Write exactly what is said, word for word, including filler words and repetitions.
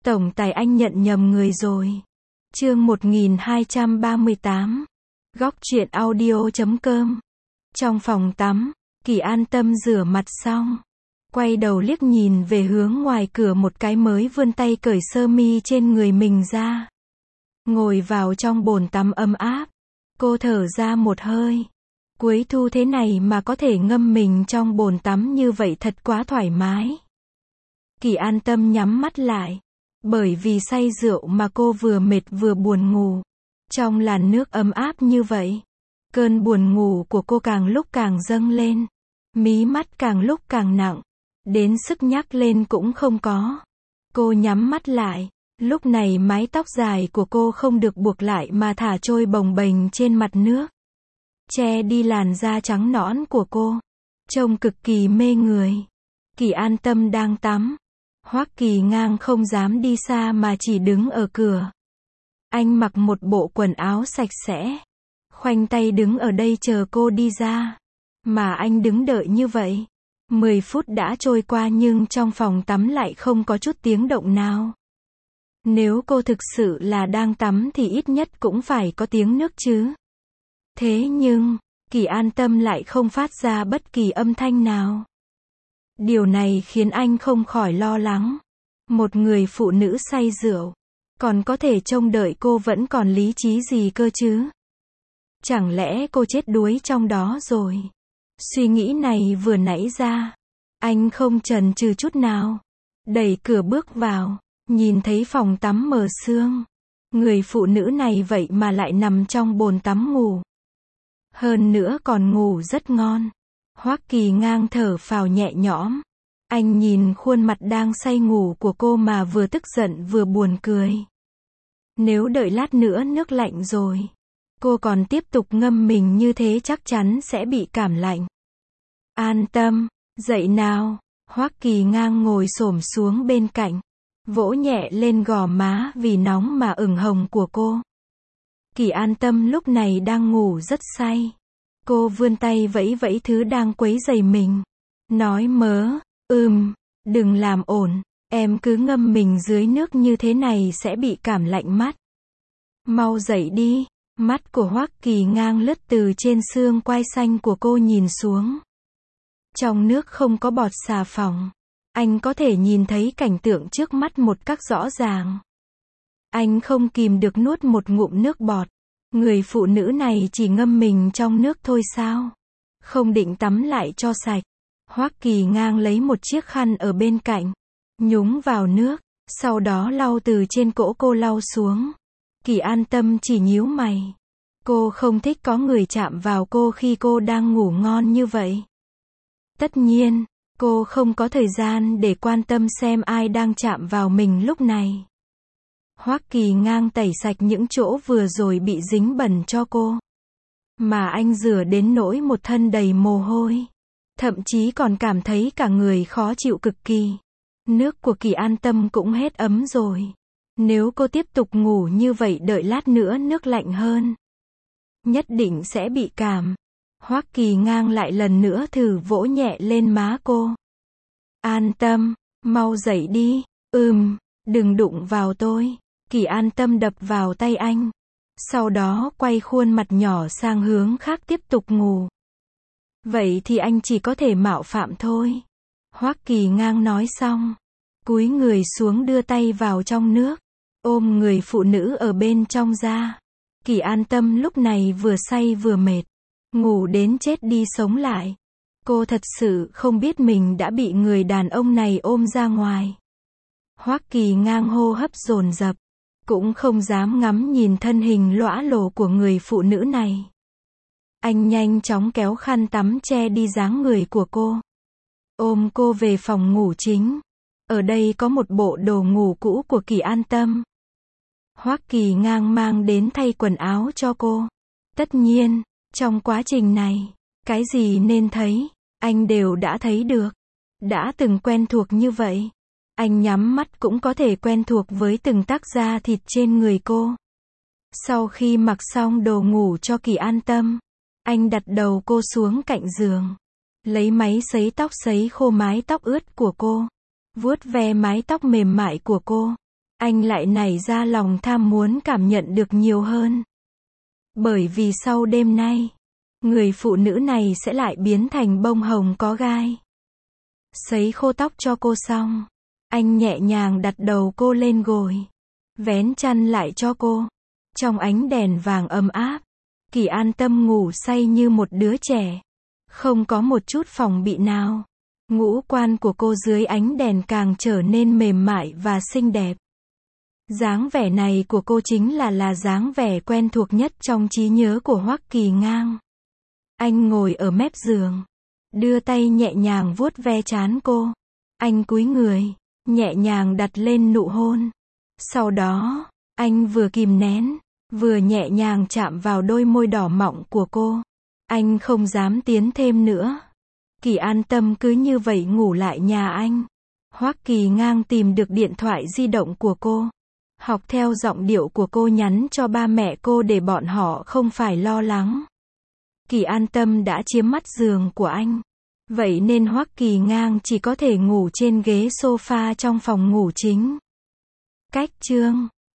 Tổng tài anh nhận nhầm người rồi. Chương một nghìn hai trăm ba mươi tám. Góc truyện audio chấm com. Trong phòng tắm, Kỳ An Tâm rửa mặt xong, quay đầu liếc nhìn về hướng ngoài cửa một cái mới vươn tay cởi sơ mi trên người mình ra. Ngồi vào trong bồn tắm ấm áp, cô thở ra một hơi. Cuối thu thế này mà có thể ngâm mình trong bồn tắm như vậy thật quá thoải mái. Kỳ An Tâm nhắm mắt lại. Bởi vì say rượu mà cô vừa mệt vừa buồn ngủ. Trong làn nước ấm áp như vậy, cơn buồn ngủ của cô càng lúc càng dâng lên. Mí mắt càng lúc càng nặng. Đến sức nhắc lên cũng không có. Cô nhắm mắt lại. Lúc này mái tóc dài của cô không được buộc lại mà thả trôi bồng bềnh trên mặt nước. Che đi làn da trắng nõn của cô. Trông cực kỳ mê người. Kỳ An Tâm đang tắm. Hoắc Kỳ Ngang không dám đi xa mà chỉ đứng ở cửa. Anh mặc một bộ quần áo sạch sẽ. Khoanh tay đứng ở đây chờ cô đi ra. Mà anh đứng đợi như vậy. Mười phút đã trôi qua nhưng trong phòng tắm lại không có chút tiếng động nào. Nếu cô thực sự là đang tắm thì ít nhất cũng phải có tiếng nước chứ. Thế nhưng, Kỳ An Tâm lại không phát ra bất kỳ âm thanh nào. Điều này khiến anh không khỏi lo lắng. Một người phụ nữ say rượu, còn có thể trông đợi cô vẫn còn lý trí gì cơ chứ? Chẳng lẽ cô chết đuối trong đó rồi? Suy nghĩ này vừa nãy ra, anh không chần chừ chút nào. Đẩy cửa bước vào, nhìn thấy phòng tắm mờ sương. Người phụ nữ này vậy mà lại nằm trong bồn tắm ngủ. Hơn nữa còn ngủ rất ngon. Hoắc Kỳ Ngang thở phào nhẹ nhõm. Anh nhìn khuôn mặt đang say ngủ của cô mà vừa tức giận vừa buồn cười. Nếu đợi lát nữa nước lạnh rồi, cô còn tiếp tục ngâm mình như thế chắc chắn sẽ bị cảm lạnh. An Tâm, dậy nào. Hoắc Kỳ Ngang ngồi xổm xuống bên cạnh, vỗ nhẹ lên gò má vì nóng mà ửng hồng của cô. Kỳ An Tâm lúc này đang ngủ rất say. Cô vươn tay vẫy vẫy thứ đang quấy rầy mình. Nói mớ, ừm, đừng làm ổn, em cứ ngâm mình dưới nước như thế này sẽ bị cảm lạnh mắt. Mau dậy đi. Mắt của Hoắc Kỳ Ngang lướt từ trên xương quai xanh của cô nhìn xuống. Trong nước không có bọt xà phòng. Anh có thể nhìn thấy cảnh tượng trước mắt một cách rõ ràng. Anh không kìm được nuốt một ngụm nước bọt. Người phụ nữ này chỉ ngâm mình trong nước thôi sao? Không định tắm lại cho sạch. Hoắc Kỳ Ngang lấy một chiếc khăn ở bên cạnh, nhúng vào nước, sau đó lau từ trên cổ cô lau xuống. Kỳ An Tâm chỉ nhíu mày. Cô không thích có người chạm vào cô khi cô đang ngủ ngon như vậy. Tất nhiên, cô không có thời gian để quan tâm xem ai đang chạm vào mình lúc này. Hoắc Kỳ Ngang tẩy sạch những chỗ vừa rồi bị dính bẩn cho cô. Mà anh rửa đến nỗi một thân đầy mồ hôi. Thậm chí còn cảm thấy cả người khó chịu cực kỳ. Nước của Kỳ An Tâm cũng hết ấm rồi. Nếu cô tiếp tục ngủ như vậy đợi lát nữa nước lạnh hơn, nhất định sẽ bị cảm. Hoắc Kỳ Ngang lại lần nữa thử vỗ nhẹ lên má cô. An Tâm, mau dậy đi. Ừm, đừng đụng vào tôi. Kỳ An Tâm đập vào tay anh. Sau đó quay khuôn mặt nhỏ sang hướng khác tiếp tục ngủ. Vậy thì anh chỉ có thể mạo phạm thôi. Hoắc Kỳ Ngang nói xong, cúi người xuống đưa tay vào trong nước, ôm người phụ nữ ở bên trong ra. Kỳ An Tâm lúc này vừa say vừa mệt, ngủ đến chết đi sống lại. Cô thật sự không biết mình đã bị người đàn ông này ôm ra ngoài. Hoắc Kỳ Ngang hô hấp dồn dập, cũng không dám ngắm nhìn thân hình lõa lồ của người phụ nữ này. Anh nhanh chóng kéo khăn tắm che đi dáng người của cô. Ôm cô về phòng ngủ chính. Ở đây có một bộ đồ ngủ cũ của Kỳ An Tâm. Hoắc Kỳ Ngang mang đến thay quần áo cho cô. Tất nhiên, trong quá trình này, cái gì nên thấy, anh đều đã thấy được. Đã từng quen thuộc như vậy. Anh nhắm mắt cũng có thể quen thuộc với từng tấc da thịt trên người cô. Sau khi mặc xong đồ ngủ cho Kỳ An Tâm, anh đặt đầu cô xuống cạnh giường. Lấy máy sấy tóc sấy khô mái tóc ướt của cô. Vuốt ve mái tóc mềm mại của cô. anh lại nảy ra lòng tham muốn cảm nhận được nhiều hơn. Bởi vì sau đêm nay, người phụ nữ này sẽ lại biến thành bông hồng có gai. Sấy khô tóc cho cô xong, anh nhẹ nhàng đặt đầu cô lên gối, vén chăn lại cho cô. Trong ánh đèn vàng ấm áp, Kỳ an tâm ngủ say như một đứa trẻ, không có một chút phòng bị nào. Ngũ quan của cô dưới ánh đèn càng trở nên mềm mại và xinh đẹp. Dáng vẻ này của cô chính là là dáng vẻ quen thuộc nhất trong trí nhớ của Hoắc Kỳ Ngang. Anh ngồi ở mép giường, đưa tay nhẹ nhàng vuốt ve trán cô. Anh cúi người, nhẹ nhàng đặt lên nụ hôn. Sau đó, anh vừa kìm nén, vừa nhẹ nhàng chạm vào đôi môi đỏ mọng của cô. Anh không dám tiến thêm nữa. Kỳ an tâm cứ như vậy ngủ lại nhà anh. Hoắc Kỳ Ngang tìm được điện thoại di động của cô, học theo giọng điệu của cô nhắn cho ba mẹ cô để bọn họ không phải lo lắng. Kỳ an tâm đã chiếm mắt giường của anh. Vậy nên Hoắc Kỳ Ngang chỉ có thể ngủ trên ghế sofa trong phòng ngủ chính. Cách chương